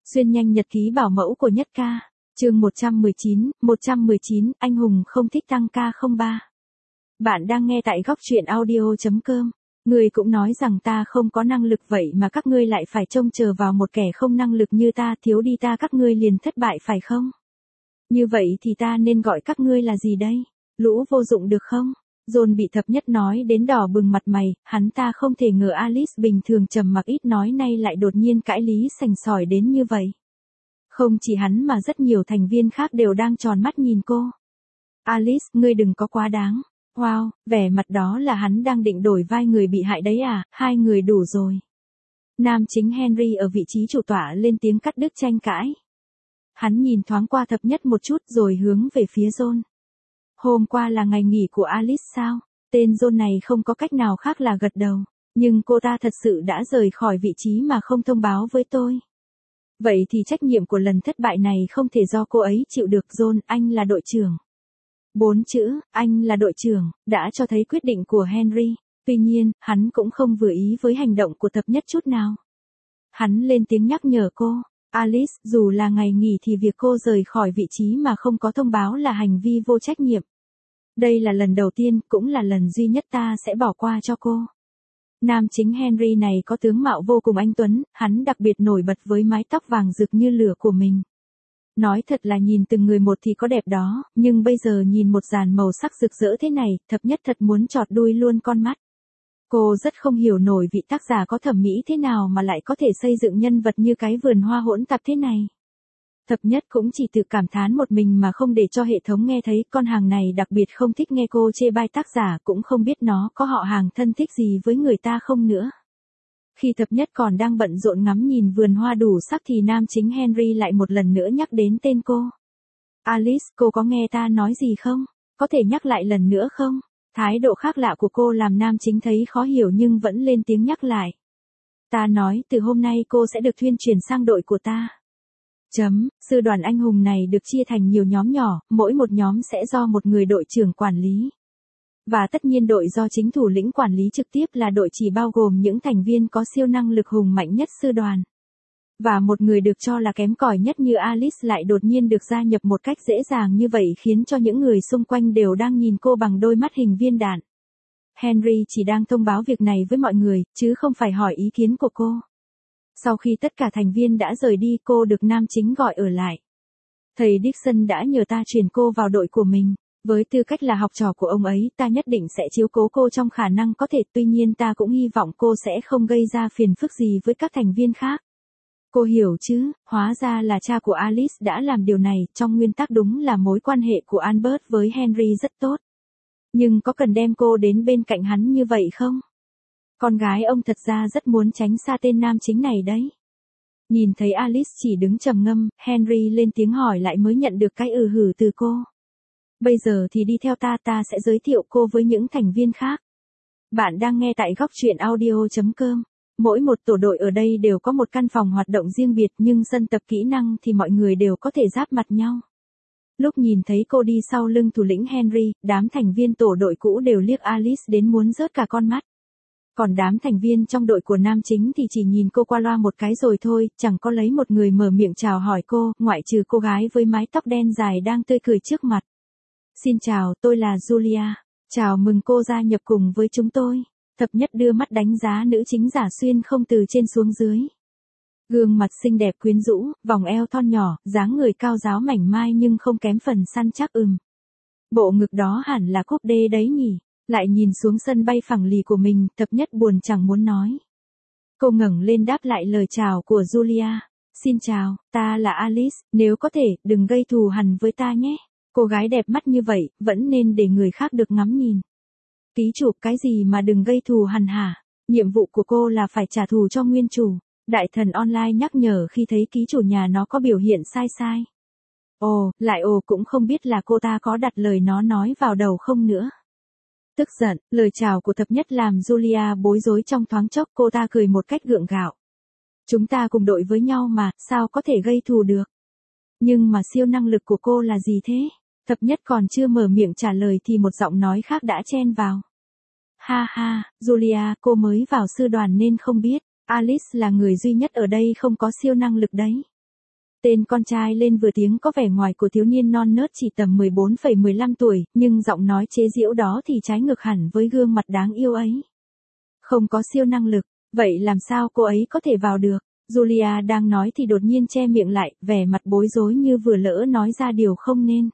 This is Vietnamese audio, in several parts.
Xuyên nhanh nhật ký bảo mẫu của Nhất Ca. Chương 119, anh hùng không thích tăng ca 03. Bạn đang nghe tại góc truyện audio.com. Ngươi cũng nói rằng ta không có năng lực vậy mà các ngươi lại phải trông chờ vào một kẻ không năng lực như ta, thiếu đi ta các ngươi liền thất bại phải không? Như vậy thì ta nên gọi các ngươi là gì đây? Lũ vô dụng được không? John bị thập nhất nói đến đỏ bừng mặt mày, hắn ta không thể ngờ Alice bình thường trầm mặc ít nói nay lại đột nhiên cãi lý sành sỏi đến như vậy. Không chỉ hắn mà rất nhiều thành viên khác đều đang tròn mắt nhìn cô. Alice, ngươi đừng có quá đáng. Wow, vẻ mặt đó là hắn đang định đổi vai người bị hại đấy à, hai người đủ rồi. Nam chính Henry ở vị trí chủ tọa lên tiếng cắt đứt tranh cãi. Hắn nhìn thoáng qua thập nhất một chút rồi hướng về phía John. Hôm qua là ngày nghỉ của Alice sao? Tên John này không có cách nào khác là gật đầu. Nhưng cô ta thật sự đã rời khỏi vị trí mà không thông báo với tôi. Vậy thì trách nhiệm của lần thất bại này không thể do cô ấy chịu được. John, anh là đội trưởng. 4 chữ, anh là đội trưởng, đã cho thấy quyết định của Henry. Tuy nhiên, hắn cũng không vừa ý với hành động của thập nhất chút nào. Hắn lên tiếng nhắc nhở cô. Alice, dù là ngày nghỉ thì việc cô rời khỏi vị trí mà không có thông báo là hành vi vô trách nhiệm. Đây là lần đầu tiên, cũng là lần duy nhất ta sẽ bỏ qua cho cô. Nam chính Henry này có tướng mạo vô cùng anh tuấn, hắn đặc biệt nổi bật với mái tóc vàng rực như lửa của mình. Nói thật là nhìn từng người một thì có đẹp đó, nhưng bây giờ nhìn một dàn màu sắc rực rỡ thế này, thập nhất thật muốn chọt đuôi luôn con mắt. Cô rất không hiểu nổi vị tác giả có thẩm mỹ thế nào mà lại có thể xây dựng nhân vật như cái vườn hoa hỗn tạp thế này. Thập nhất cũng chỉ tự cảm thán một mình mà không để cho hệ thống nghe thấy. Con hàng này đặc biệt không thích nghe cô chê bai tác giả, cũng không biết nó có họ hàng thân thích gì với người ta không nữa. Khi thập nhất còn đang bận rộn ngắm nhìn vườn hoa đủ sắc thì nam chính Henry lại một lần nữa nhắc đến tên cô. Alice, cô có nghe ta nói gì không? Có thể nhắc lại lần nữa không? Thái độ khác lạ của cô làm nam chính thấy khó hiểu nhưng vẫn lên tiếng nhắc lại. Ta nói từ hôm nay cô sẽ được thuyên chuyển sang đội của ta. Sư đoàn anh hùng này được chia thành nhiều nhóm nhỏ, mỗi một nhóm sẽ do một người đội trưởng quản lý. Và tất nhiên đội do chính thủ lĩnh quản lý trực tiếp là đội chỉ bao gồm những thành viên có siêu năng lực hùng mạnh nhất sư đoàn. Và một người được cho là kém cỏi nhất như Alice lại đột nhiên được gia nhập một cách dễ dàng như vậy khiến cho những người xung quanh đều đang nhìn cô bằng đôi mắt hình viên đạn. Henry chỉ đang thông báo việc này với mọi người, chứ không phải hỏi ý kiến của cô. Sau khi tất cả thành viên đã rời đi, cô được nam chính gọi ở lại. Thầy Dixon đã nhờ ta chuyển cô vào đội của mình. Với tư cách là học trò của ông ấy, ta nhất định sẽ chiếu cố cô trong khả năng có thể, tuy nhiên ta cũng hy vọng cô sẽ không gây ra phiền phức gì với các thành viên khác. Cô hiểu chứ, hóa ra là cha của Alice đã làm điều này, trong nguyên tắc đúng là mối quan hệ của Albert với Henry rất tốt. Nhưng có cần đem cô đến bên cạnh hắn như vậy không? Con gái ông thật ra rất muốn tránh xa tên nam chính này đấy. Nhìn thấy Alice chỉ đứng trầm ngâm, Henry lên tiếng hỏi lại mới nhận được cái hử từ cô. Bây giờ thì đi theo ta, ta sẽ giới thiệu cô với những thành viên khác. Bạn đang nghe tại góc truyện audio.com. Mỗi một tổ đội ở đây đều có một căn phòng hoạt động riêng biệt nhưng sân tập kỹ năng thì mọi người đều có thể giáp mặt nhau. Lúc nhìn thấy cô đi sau lưng thủ lĩnh Henry, đám thành viên tổ đội cũ đều liếc Alice đến muốn rớt cả con mắt. Còn đám thành viên trong đội của nam chính thì chỉ nhìn cô qua loa một cái rồi thôi, chẳng có lấy một người mở miệng chào hỏi cô, ngoại trừ cô gái với mái tóc đen dài đang tươi cười trước mặt. Xin chào, tôi là Julia. Chào mừng cô gia nhập cùng với chúng tôi. Thập nhất đưa mắt đánh giá nữ chính giả xuyên không từ trên xuống dưới. Gương mặt xinh đẹp quyến rũ, vòng eo thon nhỏ, dáng người cao ráo mảnh mai nhưng không kém phần săn chắc Bộ ngực đó hẳn là cúp đê đấy nhỉ. Lại nhìn xuống sân bay phẳng lì của mình, thập nhất buồn chẳng muốn nói. Cô ngẩng lên đáp lại lời chào của Julia. Xin chào, ta là Alice, nếu có thể, đừng gây thù hằn với ta nhé. Cô gái đẹp mắt như vậy, vẫn nên để người khác được ngắm nhìn. Ký chủ, cái gì mà đừng gây thù hằn hả? Nhiệm vụ của cô là phải trả thù cho nguyên chủ. Đại thần online nhắc nhở khi thấy ký chủ nhà nó có biểu hiện sai. Cũng không biết là cô ta có đặt lời nó nói vào đầu không nữa. Tức giận, lời chào của thập nhất làm Julia bối rối trong thoáng chốc, cô ta cười một cách gượng gạo. Chúng ta cùng đội với nhau mà, sao có thể gây thù được? Nhưng mà siêu năng lực của cô là gì thế? Thập nhất còn chưa mở miệng trả lời thì một giọng nói khác đã chen vào. Ha ha, Julia, cô mới vào sư đoàn nên không biết. Alice là người duy nhất ở đây không có siêu năng lực đấy. Tên con trai lên vừa tiếng có vẻ ngoài của thiếu niên non nớt chỉ tầm 14,15 tuổi, nhưng giọng nói chế giễu đó thì trái ngược hẳn với gương mặt đáng yêu ấy. Không có siêu năng lực, vậy làm sao cô ấy có thể vào được? Julia đang nói thì đột nhiên che miệng lại, vẻ mặt bối rối như vừa lỡ nói ra điều không nên.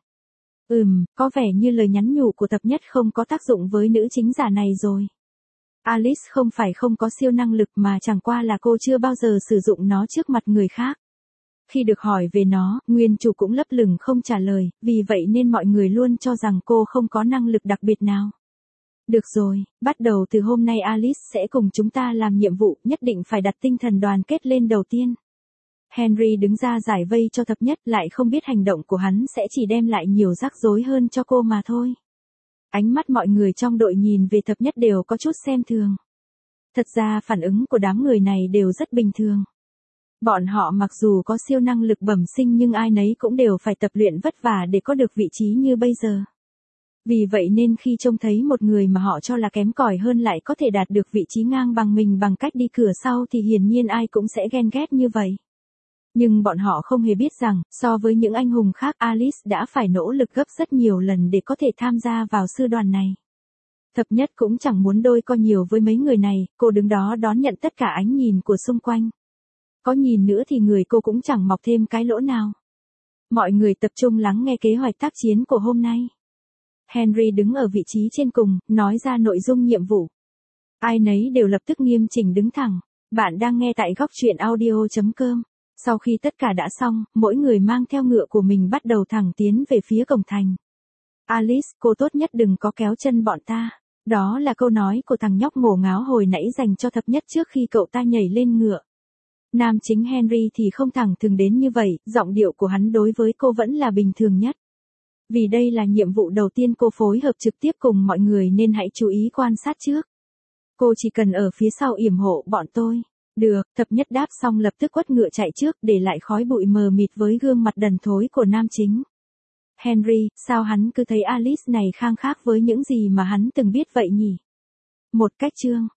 Có vẻ như lời nhắn nhủ của Thập Nhất không có tác dụng với nữ chính giả này rồi. Alice không phải không có siêu năng lực mà chẳng qua là cô chưa bao giờ sử dụng nó trước mặt người khác. Khi được hỏi về nó, nguyên chủ cũng lấp lửng không trả lời, vì vậy nên mọi người luôn cho rằng cô không có năng lực đặc biệt nào. Được rồi, bắt đầu từ hôm nay Alice sẽ cùng chúng ta làm nhiệm vụ, nhất định phải đặt tinh thần đoàn kết lên đầu tiên. Henry đứng ra giải vây cho Thập Nhất, lại không biết hành động của hắn sẽ chỉ đem lại nhiều rắc rối hơn cho cô mà thôi. Ánh mắt mọi người trong đội nhìn về Thập Nhất đều có chút xem thường. Thật ra phản ứng của đám người này đều rất bình thường. Bọn họ mặc dù có siêu năng lực bẩm sinh nhưng ai nấy cũng đều phải tập luyện vất vả để có được vị trí như bây giờ. Vì vậy nên khi trông thấy một người mà họ cho là kém cỏi hơn lại có thể đạt được vị trí ngang bằng mình bằng cách đi cửa sau thì hiển nhiên ai cũng sẽ ghen ghét như vậy. Nhưng bọn họ không hề biết rằng, so với những anh hùng khác, Alice đã phải nỗ lực gấp rất nhiều lần để có thể tham gia vào sư đoàn này. Thập Nhất cũng chẳng muốn đôi co nhiều với mấy người này, cô đứng đó đón nhận tất cả ánh nhìn của xung quanh. Có nhìn nữa thì người cô cũng chẳng mọc thêm cái lỗ nào. Mọi người tập trung lắng nghe kế hoạch tác chiến của hôm nay. Henry đứng ở vị trí trên cùng, nói ra nội dung nhiệm vụ. Ai nấy đều lập tức nghiêm chỉnh đứng thẳng. Bạn đang nghe tại góc truyện audio.com. Sau khi tất cả đã xong, mỗi người mang theo ngựa của mình bắt đầu thẳng tiến về phía cổng thành. Alice, cô tốt nhất đừng có kéo chân bọn ta. Đó là câu nói của thằng nhóc ngổ ngáo hồi nãy dành cho Thập Nhất trước khi cậu ta nhảy lên ngựa. Nam chính Henry thì không thẳng thừng đến như vậy, giọng điệu của hắn đối với cô vẫn là bình thường nhất. Vì đây là nhiệm vụ đầu tiên cô phối hợp trực tiếp cùng mọi người nên hãy chú ý quan sát trước. Cô chỉ cần ở phía sau yểm hộ bọn tôi. Được, Thập Nhất đáp xong lập tức quất ngựa chạy trước để lại khói bụi mờ mịt với gương mặt đần thối của nam chính. Henry, sao hắn cứ thấy Alice này khang khác với những gì mà hắn từng biết vậy nhỉ? Một cách chương,